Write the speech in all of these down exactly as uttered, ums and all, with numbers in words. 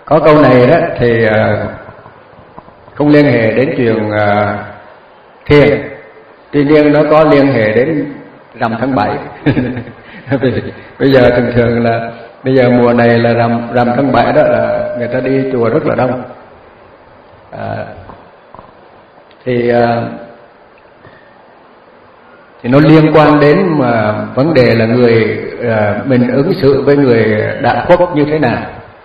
có câu này đó thì uh, không liên hệ đến chuyện uh, thiền, tuy nhiên nó có liên hệ đến rằm tháng bảy. Bây giờ thường thường là bây giờ mùa này là rằm rằm tháng bảy đó là người ta đi chùa rất là đông. À, thì uh, thì nó liên quan đến mà vấn đề là người uh, mình ứng xử với người đã khuất như thế nào.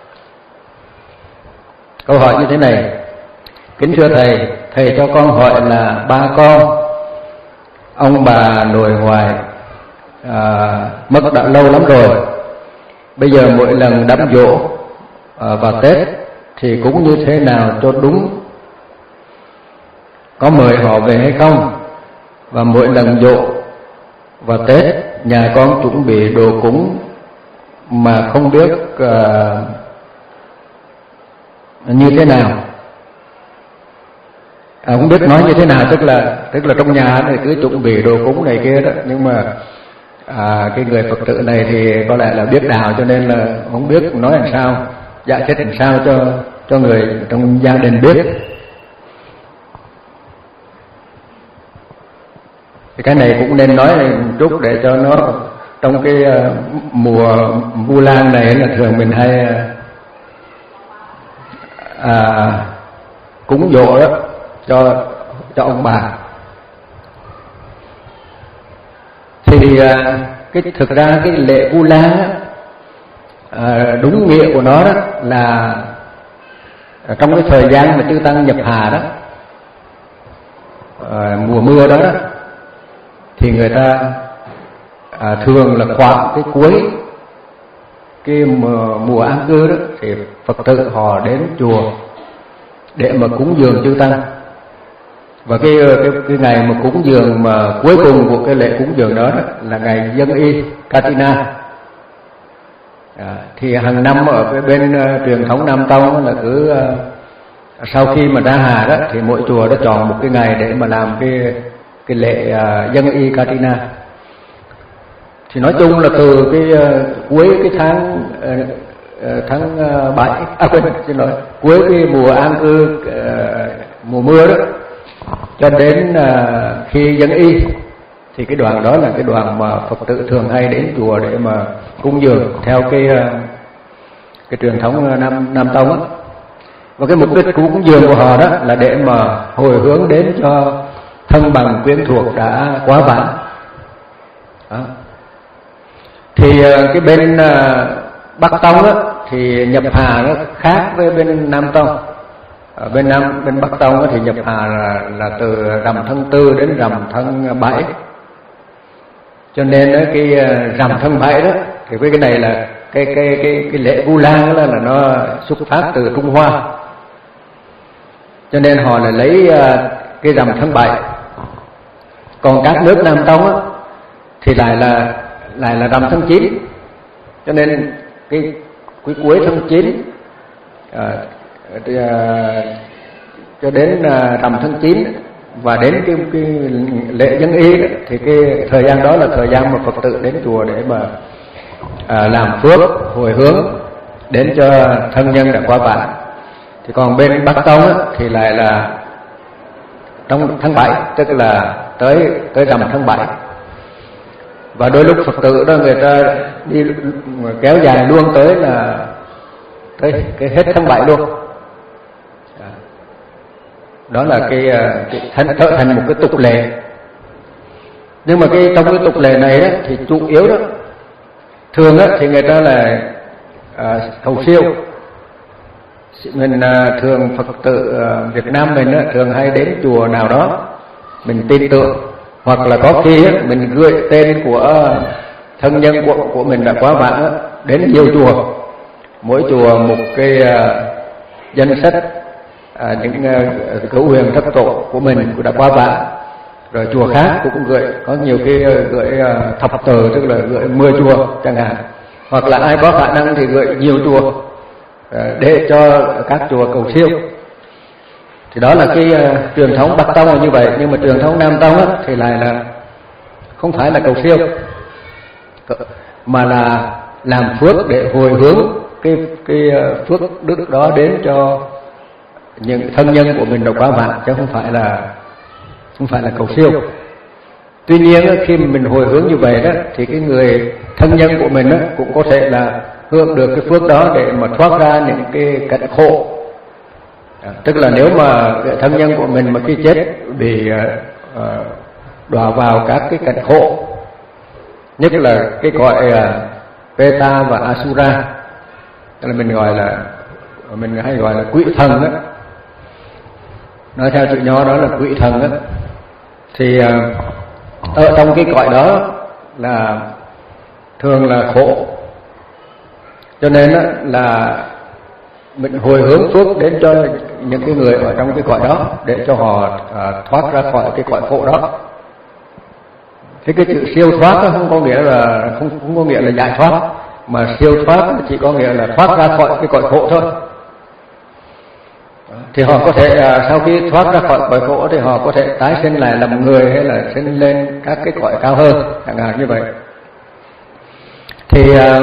Câu hỏi như thế này: kính thưa thầy, thầy cho con hỏi là ba con, ông bà nội ngoại à, mất đã lâu lắm rồi. Bây giờ mỗi lần đám giỗ à, vào Tết thì cúng như thế nào cho đúng, có mời họ về hay không? Và mỗi lần giỗ vào Tết nhà con chuẩn bị đồ cúng mà không biết à, như thế nào, à, không biết nói như thế nào, tức là tức là trong nhà thì cứ chuẩn bị đồ cúng này kia đó, nhưng mà à, cái người Phật tử này thì có lẽ là biết đạo cho nên là không biết nói làm sao, giải thích làm sao cho cho người trong gia đình biết. Thì cái này cũng nên nói một chút để cho nó trong cái uh, mùa Vu Lan này là thường mình hay à, cúng giỗ đó cho cho ông bà. Thì à, cái thực ra cái lễ Vu Lan á, à, đúng nghĩa của nó đó là trong cái thời gian mà chư tăng nhập hà đó, à, mùa mưa đó, đó thì người ta à, thường là khoảng cái cuối cái mùa, mùa an cư đó thì Phật tử họ đến chùa để mà cúng dường chư tăng. Và cái cái cái ngày mà cúng dường mà cuối cùng của cái lễ cúng dường đó, đó là ngày Dân Y Katina. À, thì hàng năm ở cái bên uh, truyền thống Nam Tông là cứ uh, sau khi mà ra hà đó thì mỗi chùa đã chọn một cái ngày để mà làm cái cái lễ uh, Dân Y Katina. Thì nói chung là từ cái uh, cuối cái tháng uh, uh, tháng uh, bảy, à quên xin lỗi, cuối cái mùa an cư uh, mùa mưa đó cho đến uh, khi Dân Y, thì cái đoàn đó là cái đoàn mà Phật tử thường hay đến chùa để mà cúng dường theo cái uh, cái truyền thống Nam Nam Tông á. Và cái mục đích cúng dường của họ đó là để mà hồi hướng đến cho thân bằng quyến thuộc đã quá vãng. Đó. Thì uh, cái bên uh, Bắc Tông á thì nhập hà nó khác với bên Nam Tông. Ở bên Nam bên Bắc Tông thì nhập hà là, là từ rằm tháng tư đến rằm tháng bảy. Cho nên đó, cái rằm tháng bảy đó thì với cái này là cái cái cái cái lễ Vu Lan đó là nó xuất phát từ Trung Hoa. Cho nên họ là lấy cái rằm tháng bảy. Còn các nước Nam Tông đó, thì lại là lại là rằm tháng chín. Cho nên cái cuối cuối tháng chín à, thì, à, cho đến à, rằm tháng chín và đến cái, cái lễ Dân Y đó, thì cái thời gian đó là thời gian mà Phật tử đến chùa để mà à, làm phước hồi hướng đến cho thân nhân đã qua vãng. Thì còn bên Bắc Tông đó, thì lại là trong tháng bảy, tức là tới tới rằm tháng bảy. Và đôi lúc Phật tử đó người ta đi kéo dài luôn tới là tới cái hết tháng bảy luôn. Đó là cái, cái thành, trở thành một cái tục lệ. Nhưng mà cái trong cái tục lệ này đó, thì chủ yếu đó thường đó, thì người ta là à, cầu siêu. Mình à, thường Phật tử à, Việt Nam mình đó, thường hay đến chùa nào đó mình tin tưởng, hoặc là có khi đó, mình gửi tên của thân nhân của, của mình đã quá vãng đó, đến nhiều chùa, mỗi chùa một cái à, danh sách À, những uh, cửu huyền thất tổ của mình cũng đã qua vãng. Rồi chùa khác cũng gửi, có nhiều cái uh, gửi uh, thập tử, tức là gửi mười chùa chẳng hạn, hoặc là ai có khả năng thì gửi nhiều chùa uh, để cho các chùa cầu siêu. Thì đó là cái uh, truyền thống Bắc Tông là như vậy. Nhưng mà truyền thống Nam Tông á, thì lại là không phải là cầu siêu, mà là làm phước để hồi hướng cái cái phước đức đó đến cho những thân nhân của mình được quá vạn, chứ không phải là không phải là cầu siêu. Tuy nhiên khi mình hồi hướng như vậy đó thì cái người thân nhân của mình đó cũng có thể là hưởng được cái phước đó để mà thoát ra những cái cảnh khổ. À, tức là nếu mà thân nhân của mình mà khi chết bị uh, đọa vào các cái cảnh khổ, nhất là cái gọi uh, Peta và Asura, tức là mình gọi là mình hay gọi là quỷ thần đó, nói theo chữ nho đó là quỷ thần đó, thì uh, ở trong cái cõi đó là thường là khổ, cho nên đó là mình hồi hướng phước đến cho những cái người ở trong cái cõi đó để cho họ à, thoát ra khỏi cái cõi khổ đó. Thế cái chữ siêu thoát đó không có nghĩa là không, không có nghĩa là giải thoát, mà siêu thoát chỉ có nghĩa là thoát ra khỏi cái cõi khổ thôi. Thì họ có thể à, sau khi thoát ra khỏi cõi khổ thì họ có thể tái sinh lại làm người, hay là sinh lên các cái cõi cao hơn, chẳng hạn như vậy. Thì à,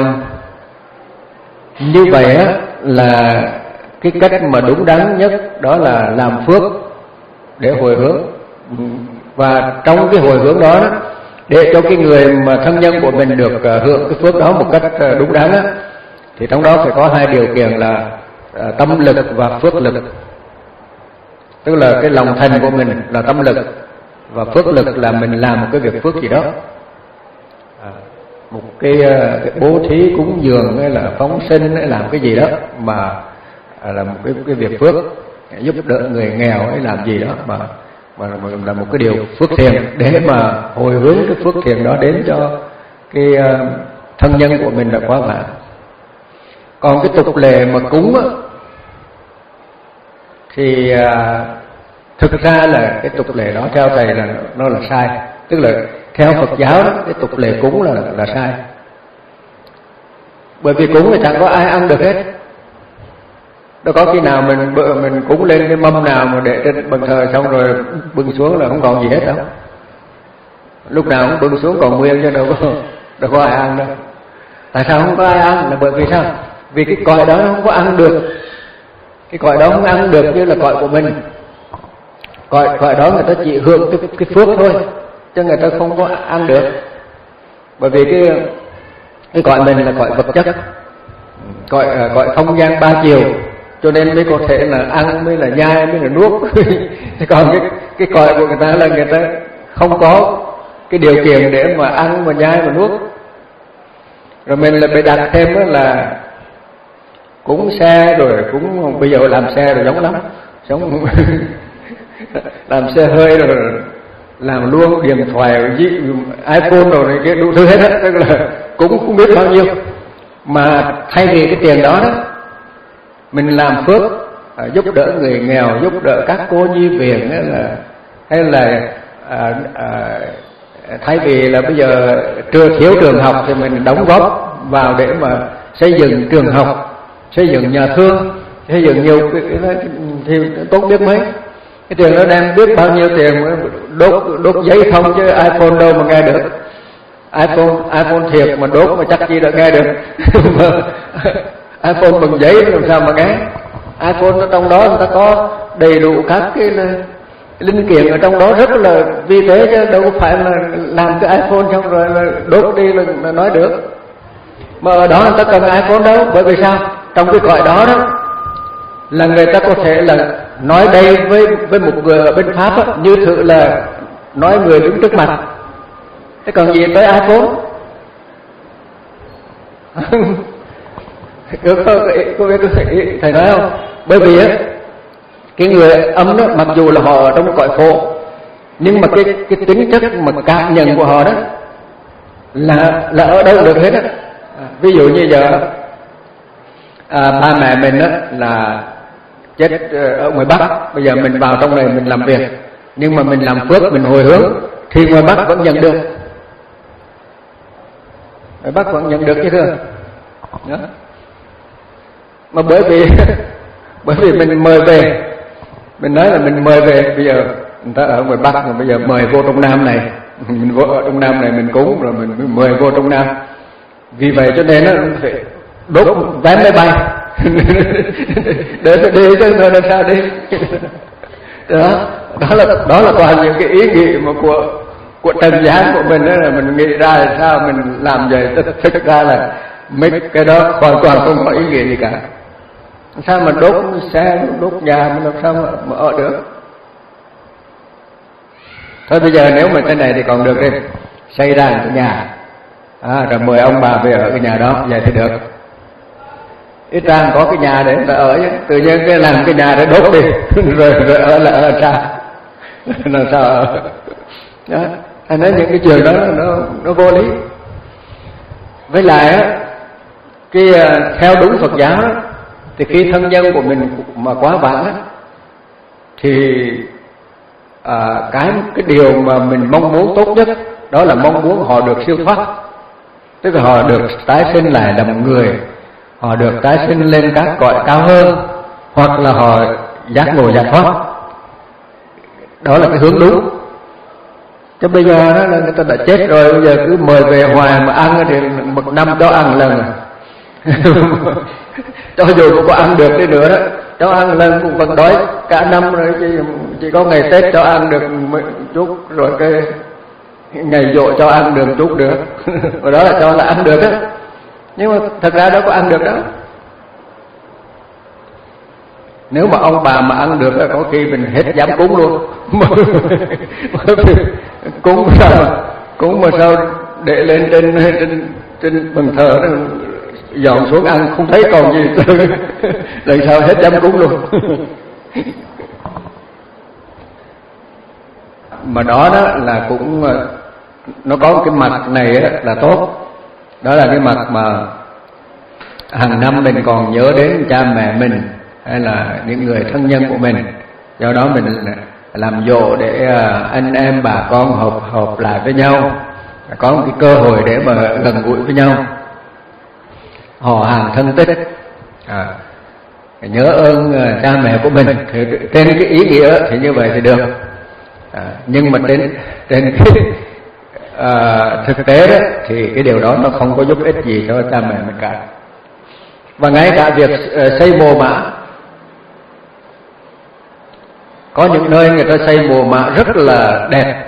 như vậy á, là cái cách mà đúng đắn nhất đó là làm phước để hồi hướng. Và trong cái hồi hướng đó, để cho cái người mà thân nhân của mình được hưởng cái phước đó một cách đúng đắn á, thì trong đó phải có hai điều kiện là tâm lực và phước lực. Tức là cái lòng thành của mình là tâm lực, và phước lực là mình làm một cái việc phước gì đó, một cái, cái bố thí cúng dường hay là phóng sinh hay làm cái gì đó mà là một cái, cái việc phước, giúp đỡ người nghèo hay làm gì đó mà, mà mà là một cái điều phước thiện, để mà hồi hướng cái phước thiện đó đến cho cái thân nhân của mình đã quá vãng. Còn cái tục lệ mà cúng á, thì à, thực ra là cái tục lệ đó theo thầy là nó là sai. Tức là theo Phật giáo đó, cái tục lệ cúng là là sai. Bởi vì cúng thì chẳng có ai ăn được hết. Đâu có khi nào mình mình cúng lên cái mâm nào mà để trên bàn thờ xong rồi bưng xuống là không còn gì hết đâu. Lúc nào cũng bưng xuống còn nguyên, chứ đâu có đâu có ai ăn đâu. Tại sao không có ai ăn? Là bởi vì sao? Vì cái cõi đó nó không có ăn được. Cái cõi đó không ăn được như là cõi của mình. Cõi cõi đó người ta chỉ hưởng cái, cái phước thôi, chứ người ta không có ăn được. Bởi vì cái cái cõi mình là cõi vật chất, cõi cõi không gian ba chiều, cho nên mới có thể là ăn, mới là nhai, mới là nuốt. Còn cái cái cõi của người ta là người ta không có cái điều kiện để mà ăn, mà nhai, mà nuốt. Rồi mình là phải đặt thêm đó là cúng xe, rồi cúng bây giờ làm xe rồi giống lắm, giống làm xe hơi rồi làm luôn điện thoại, iPhone rồi này kia đủ thứ hết á, tức là cũng không biết bao nhiêu. Mà thay vì cái tiền đó đó, mình làm phước à, giúp đỡ người nghèo, giúp đỡ các cô nhi viện, hay là hay là à, à, thay vì là bây giờ chưa thiếu trường học thì mình đóng góp vào để mà xây dựng trường học, xây dựng nhà thương, xây dựng nhiều cái, cái, cái thì tốt biết mấy. Cái tiền nó đang biết bao nhiêu tiền, đốt đốt giấy không, chứ iPhone đâu mà nghe được. iPhone iPhone thiệt mà đốt mà chắc chi đã nghe được. iPhone bằng giấy làm sao mà nghe. iPhone nó trong đó người ta có đầy đủ các cái linh kiện ở trong đó rất là vi tế, chứ đâu có phải là làm cái iPhone xong rồi là đốt đi là nói được. Mà ở đó người ta cần iPhone đâu. Bởi vì sao? Trong cái cõi đó đó là người ta có thể là nói đây với với một người bên Pháp á, như thử là nói người đứng trước mặt. Thế còn gì tới iPhone? Có biết thầy nói không? Bởi vì á, cái người âm đó mặc dù là họ ở trong cõi khổ, nhưng mà cái cái tính chất mà cảm nhận của họ đó là là ở đâu được hết á. Ví dụ như giờ à, ba mẹ mình đó là chết ở ngoài Bắc, bây giờ mình vào trong này mình làm việc, nhưng mà mình làm phước, mình hồi hướng thì ngoài Bắc vẫn nhận được, ngoài Bắc vẫn nhận được chứ thưa. Đó. Mà bởi vì bởi vì mình mời về, mình nói là mình mời về, bây giờ người ta ở ngoài Bắc rồi bây giờ mời vô trong Nam này, mình vô ở trong Nam này mình cúng rồi mình mới mời vô trong Nam. Vì vậy cho nên nó phải đốt vé máy bay để nó đi chứ nó làm sao đi. Đó, đó là đó là toàn những cái ý nghĩ mà của của trần gian của mình, đó là mình nghĩ ra là sao mình làm vậy. Thực ra là mấy cái đó hoàn toàn không có ý nghĩa gì cả. Sao mà đốt xe, đốt nhà mà làm sao mà, mà ở được. Thôi bây giờ nếu mà cái này thì còn được đi, xây ra cái nhà, à, rồi mời ông bà về ở cái nhà đó, vậy thì được. Ít ra có cái nhà để người ta ở chứ, tự nhiên cái làm cái nhà để đốt đi, rồi rồi ở là ở sao, làm sao ở. Đó, thành ra những cái chuyện đó nó nó vô lý. Với lại á, cái theo đúng Phật giáo đó, thì khi thân nhân của mình mà quá vãng á, thì à, cái cái điều mà mình mong muốn tốt nhất đó là mong muốn họ được siêu thoát, tức là họ được tái sinh lại làm người, họ được tái sinh lên các cõi cao hơn, hoặc là họ giác ngộ giải thoát. Đó là cái hướng đúng. Chứ bây giờ đó là người ta đã chết rồi, bây giờ cứ mời về hoài mà ăn thì một năm cho ăn lần. Cho dù cũng có ăn được đi nữa đó, cho ăn lần cũng vẫn đói cả năm rồi, chỉ, chỉ có ngày Tết cho ăn được một chút, rồi cái ngày dỗ cho ăn được chút nữa. Rồi đó là cho là ăn được đó. Nhưng mà thật ra đâu có ăn được đó. Nếu mà ông bà mà ăn được có khi mình hết dám cúng luôn. Cúng sao cúng mà sao để lên trên trên trên bàn thờ đó, dọn xuống ăn không thấy còn gì. Lần sau hết dám cúng luôn. Mà đó đó là cũng nó có cái mặt này là tốt. Đó là cái mặt mà hàng năm mình còn nhớ đến cha mẹ mình hay là những người thân nhân của mình. Do đó mình làm dỗ để anh em bà con hợp hợp lại với nhau, có một cái cơ hội để mà gần gũi với nhau, họ hàng thân tích, à, nhớ ơn cha mẹ của mình. Thì trên cái ý nghĩa thì như vậy thì được, à, nhưng mà trên trên cái à, thực tế đó, thì cái điều đó nó không có giúp ích gì cho cha mẹ mình cả. Và ngay cả việc uh, xây mồ mả, có những nơi người ta xây mồ mả rất là đẹp,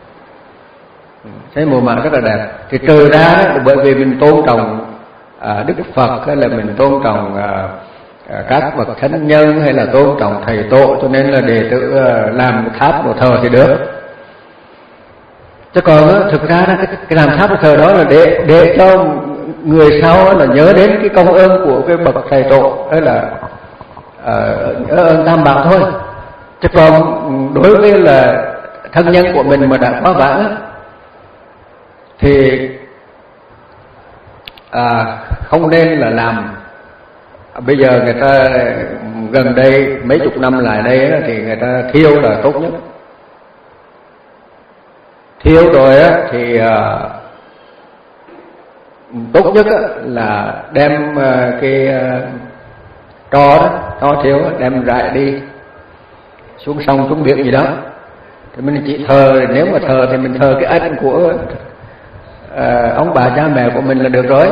xây mồ mả rất là đẹp, thì trừ ra đó, bởi vì mình tôn trọng uh, Đức Phật, hay là mình tôn trọng uh, uh, các bậc thánh nhân, hay là tôn trọng thầy tổ, cho nên là đệ tử uh, làm một tháp một thờ thì được. Chứ còn đó, thực ra đó, cái, cái làm tháp một thờ đó là để để cho người sau là nhớ đến cái công ơn của cái bậc thầy tổ, hay là uh, ơn Tam Bảo thôi. Chứ còn đối với là thân nhân của mình mà đã quá vãng thì à, không nên là làm. Bây giờ người ta gần đây mấy chục năm lại đây thì người ta thiêu là tốt nhất. Thiêu rồi á thì à, tốt nhất là đem cái tro đó, tro thiêu đem rải đi xuống sông xuống biển gì đó. Thì mình chỉ thờ, nếu mà thờ thì mình thờ cái ân của à, ông bà cha mẹ của mình là được rồi.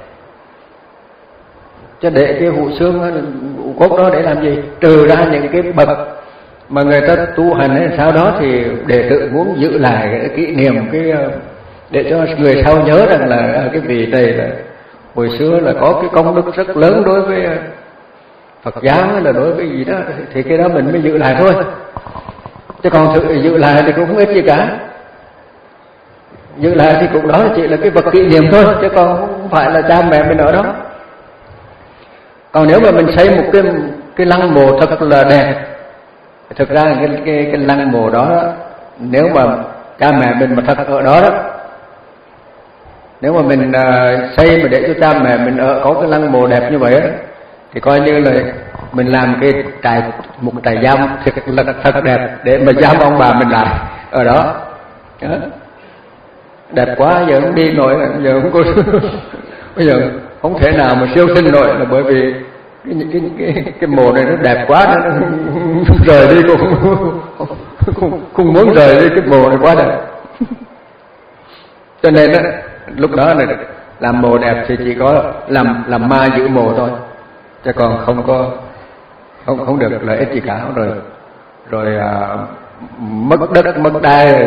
Chứ để cái hũ xương hũ cốt đó để làm gì? Trừ ra những cái bậc mà người ta tu hành hay sao đó thì đệ tử muốn giữ lại cái kỷ niệm, cái để cho người sau nhớ rằng là cái vị này là hồi xưa là có cái công đức rất lớn đối với Phật giáo, hay là đối với gì đó, thì cái đó mình mới giữ lại thôi. Chứ còn sự giữ lại thì cũng không ít gì cả. Giữ lại thì cũng đó chỉ là cái vật kỷ niệm thôi, chứ còn không phải là cha mẹ mình ở đó. Còn nếu mà mình xây một cái cái lăng mộ thật là đẹp, thực ra cái cái cái lăng mộ đó, nếu mà cha mẹ mình mà thật ở đó đó, nếu mà mình uh, xây mà để cho cha mẹ mình ở có cái lăng mộ đẹp như vậy á, thì coi như là mình làm cái trại, một trại giam thật là thật đẹp để mà giam ông bà mình lại ở đó. Đó. Đẹp quá, giờ không đi nổi, giờ không có bây giờ không thể nào mà siêu sinh nổi, là bởi vì cái cái cái cái mồ này nó đẹp quá, nó, nó rời đi cũng không, không muốn rời đi, cái mồ này quá đẹp. Cho nên đó, lúc đó là làm mồ đẹp thì chỉ có làm làm ma giữ mồ thôi, chứ còn không có không không được lợi ích gì cả. Rồi rồi à, mất đất mất đai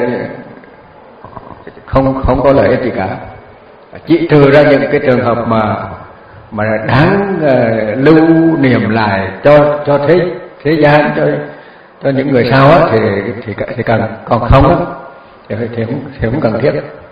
không không có lợi ích gì cả, chỉ trừ ra những cái trường hợp mà mà đáng uh, lưu niệm lại cho cho thế thế gian, cho cho những người sau á thì thì thì cần, còn không á thì thì không, thì không cần thiết.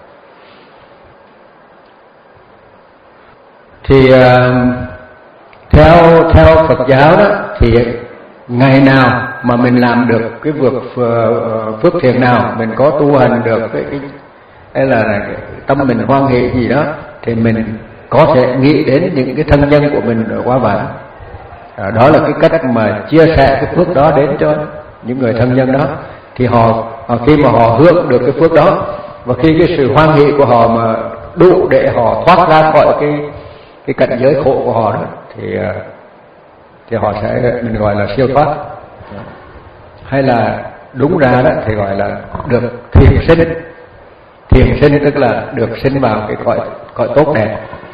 Thì uh, theo theo Phật giáo đó thì ngày nào mà mình làm được cái việc uh, phước thiện nào, mình có tu hành được cái, cái hay là cái tâm mình hoan hỷ gì đó, thì mình có thể nghĩ đến những cái thân nhân của mình ở quá vãng. À, đó là cái cách mà chia sẻ cái phước đó đến cho những người thân nhân đó, thì họ, họ khi mà họ hưởng được cái phước đó, và khi cái sự hoan hỷ của họ mà đủ để họ thoát ra khỏi cái cái cảnh giới khổ của họ đó, thì thì họ sẽ, mình gọi là siêu thoát, hay là đúng ra đó thì gọi là được thiền sinh. Thiền sinh tức là được sinh vào cái cõi cõi tốt đẹp.